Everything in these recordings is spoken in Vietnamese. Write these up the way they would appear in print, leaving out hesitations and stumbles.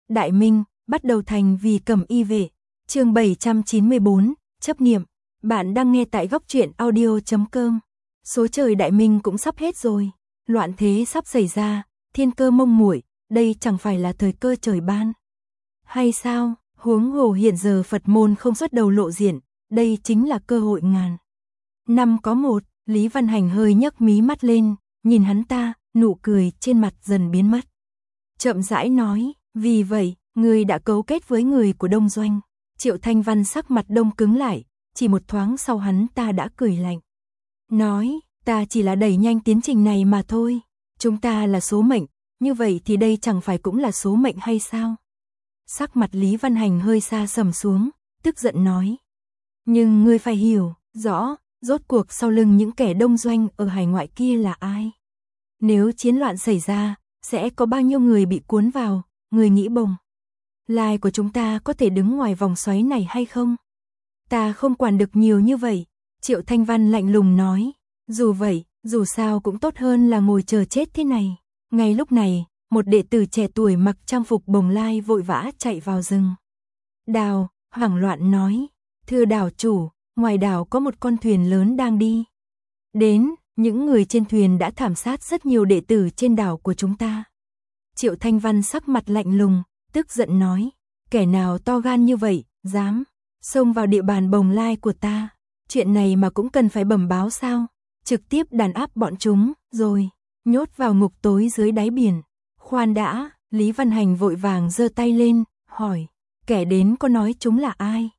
Đại Minh, bắt đầu thành vì Cẩm Y vệ. Chương 794, chấp niệm. Bạn đang nghe tại góc truyện audio.com. Số trời Đại Minh cũng sắp hết rồi, loạn thế sắp xảy ra, thiên cơ mông muội, đây chẳng phải là thời cơ trời ban hay sao? Huống hồ hiện giờ Phật môn không xuất đầu lộ diện, đây chính là cơ hội ngàn năm có một. Lý Văn Hành hơi nhấc mí mắt lên, nhìn hắn ta, nụ cười trên mặt dần biến mất. Chậm rãi nói, vì vậy, ngươi đã cấu kết với người của Đông Doanh. Triệu Thanh Văn sắc mặt đông cứng lại, chỉ một thoáng sau hắn ta đã cười lạnh. Nói, ta chỉ là đẩy nhanh tiến trình này mà thôi. Chúng ta là số mệnh, như vậy thì đây chẳng phải cũng là số mệnh hay sao? Sắc mặt Lý Văn Hành hơi xa sầm xuống, tức giận nói. Nhưng ngươi phải hiểu, rõ, rốt cuộc sau lưng những kẻ Đông Doanh ở hải ngoại kia là ai? Nếu chiến loạn xảy ra, sẽ có bao nhiêu người bị cuốn vào, người nghĩ bồng lai của chúng ta có thể đứng ngoài vòng xoáy này hay không? Ta không quản được nhiều như vậy, Triệu Thanh Văn lạnh lùng nói. Dù vậy, dù sao cũng tốt hơn là ngồi chờ chết thế này. Ngay lúc này, một đệ tử trẻ tuổi mặc trang phục bồng lai vội vã chạy vào rừng. Đào, hoảng loạn nói, thưa đảo chủ, ngoài đảo có một con thuyền lớn đang đi đến, những người trên thuyền đã thảm sát rất nhiều đệ tử trên đảo của chúng ta. Triệu Thanh Văn sắc mặt lạnh lùng, tức giận nói, kẻ nào to gan như vậy, dám xông vào địa bàn bồng lai của ta, chuyện này mà cũng cần phải bẩm báo sao? Trực tiếp đàn áp bọn chúng, rồi nhốt vào ngục tối dưới đáy biển. Khoan đã, Lý Văn Hành vội vàng giơ tay lên, hỏi, kẻ đến có nói chúng là ai?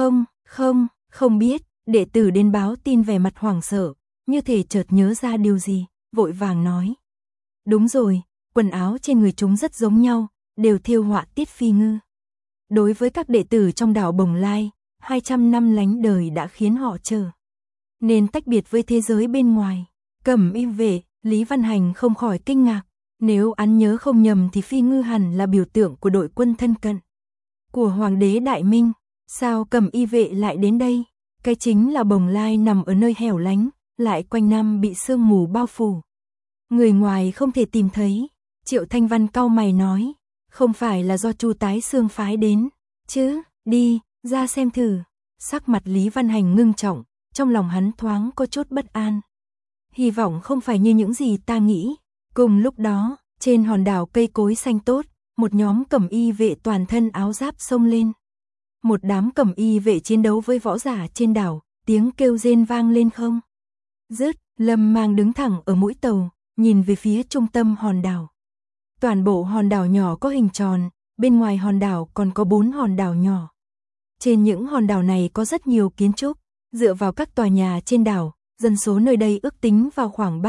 Không biết, đệ tử đến báo tin vẻ mặt hoảng sợ, như thể chợt nhớ ra điều gì, vội vàng nói. Đúng rồi, quần áo trên người chúng rất giống nhau, đều thêu họa tiết phi ngư. Đối với các đệ tử trong đảo Bồng Lai, 200 năm lánh đời đã khiến họ trở nên tách biệt với thế giới bên ngoài. Cẩm Y vệ, Lý Văn Hành không khỏi kinh ngạc. Nếu hắn nhớ không nhầm thì phi ngư hẳn là biểu tượng của đội quân thân cận của Hoàng đế Đại Minh. Sao Cẩm Y vệ lại đến đây? Cái chính là Bồng Lai nằm ở nơi hẻo lánh, lại quanh năm bị sương mù bao phủ. Người ngoài không thể tìm thấy. Triệu Thanh Văn cau mày nói, không phải là do Chu Tái Xương phái đến, chứ, đi, ra xem thử. Sắc mặt Lý Văn Hành ngưng trọng, trong lòng hắn thoáng có chút bất an. Hy vọng không phải như những gì ta nghĩ. Cùng lúc đó, trên hòn đảo cây cối xanh tốt, một nhóm Cẩm Y vệ toàn thân áo giáp xông lên. Một đám Cẩm Y vệ chiến đấu với võ giả trên đảo, tiếng kêu rên vang lên không dứt. Lâm Mang đứng thẳng ở mũi tàu, nhìn về phía trung tâm hòn đảo. Toàn bộ hòn đảo nhỏ có hình tròn, bên ngoài hòn đảo còn có 4 hòn đảo nhỏ. Trên những hòn đảo này có rất nhiều kiến trúc, dựa vào các tòa nhà trên đảo, dân số nơi đây ước tính vào khoảng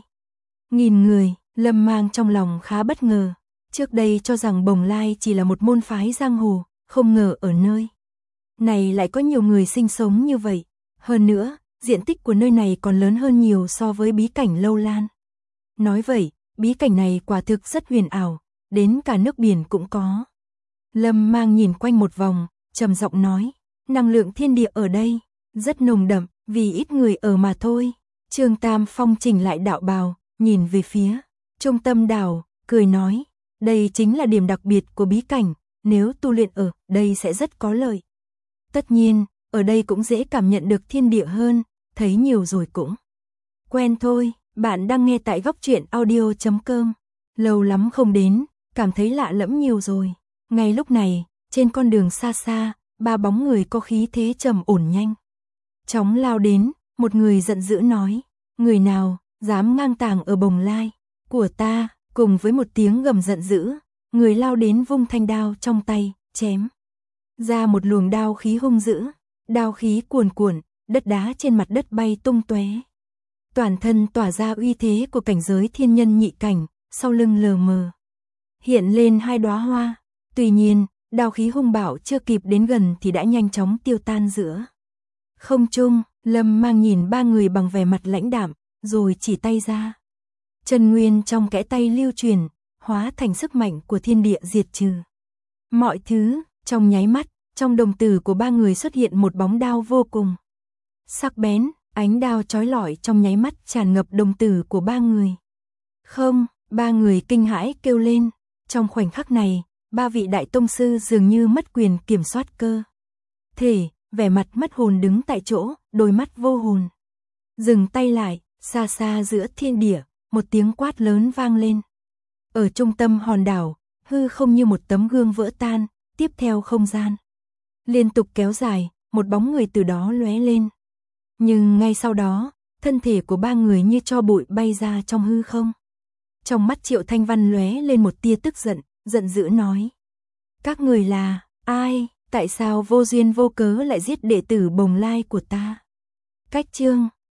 30.000 người. Lâm Mang trong lòng khá bất ngờ, trước đây cho rằng Bồng Lai chỉ là một môn phái giang hồ, không ngờ ở nơi này lại có nhiều người sinh sống như vậy. Hơn nữa, diện tích của nơi này còn lớn hơn nhiều so với bí cảnh Lâu Lan. Nói vậy, bí cảnh này quả thực rất huyền ảo, đến cả nước biển cũng có. Lâm Mang nhìn quanh một vòng, trầm giọng nói, năng lượng thiên địa ở đây rất nồng đậm, vì ít người ở mà thôi. Trương Tam Phong chỉnh lại đạo bào, nhìn về phía trung tâm đảo, cười nói, đây chính là điểm đặc biệt của bí cảnh, nếu tu luyện ở đây sẽ rất có lợi. Tất nhiên, ở đây cũng dễ cảm nhận được thiên địa hơn, thấy nhiều rồi cũng quen thôi. Bạn đang nghe tại góc truyện audio.com. Lâu lắm không đến, cảm thấy lạ lẫm nhiều rồi. Ngay lúc này, trên con đường xa xa, 3 bóng người có khí thế trầm ổn nhanh chóng lao đến. Một người giận dữ nói, người nào dám ngang tàng ở Bồng Lai của ta? Cùng với một tiếng gầm giận dữ, người lao đến vung thanh đao trong tay, chém ra một luồng đao khí hung dữ. Đao khí cuồn cuộn, đất đá trên mặt đất bay tung tóe. Toàn thân tỏa ra uy thế của cảnh giới thiên nhân nhị cảnh, sau lưng lờ mờ hiện lên 2 đóa hoa. Tuy nhiên, đao khí hung bạo chưa kịp đến gần thì đã nhanh chóng tiêu tan giữa không trung. Lâm Mang nhìn 3 người bằng vẻ mặt lãnh đạm, rồi chỉ tay ra. Chân nguyên trong kẽ tay lưu truyền, hóa thành sức mạnh của thiên địa diệt trừ mọi thứ. Trong nháy mắt, trong đồng tử của 3 người xuất hiện một bóng đao vô cùng sắc bén, ánh đao chói lọi trong nháy mắt tràn ngập đồng tử của 3 người. Không, 3 người kinh hãi kêu lên. Trong khoảnh khắc này, ba vị đại tông sư dường như mất quyền kiểm soát cơ thể, vẻ mặt mất hồn đứng tại chỗ, đôi mắt vô hồn. Dừng tay lại, xa xa giữa thiên địa, một tiếng quát lớn vang lên. Ở trung tâm hòn đảo, hư không như một tấm gương vỡ tan, tiếp theo không gian liên tục kéo dài, một bóng người từ đó lóe lên. Nhưng ngay sau đó, thân thể của ba người như tro bụi bay ra trong hư không. Trong mắt Triệu Thanh Văn lóe lên một tia tức giận, giận dữ nói: các người là ai, tại sao vô duyên vô cớ lại giết đệ tử Bồng Lai của ta? Cách chương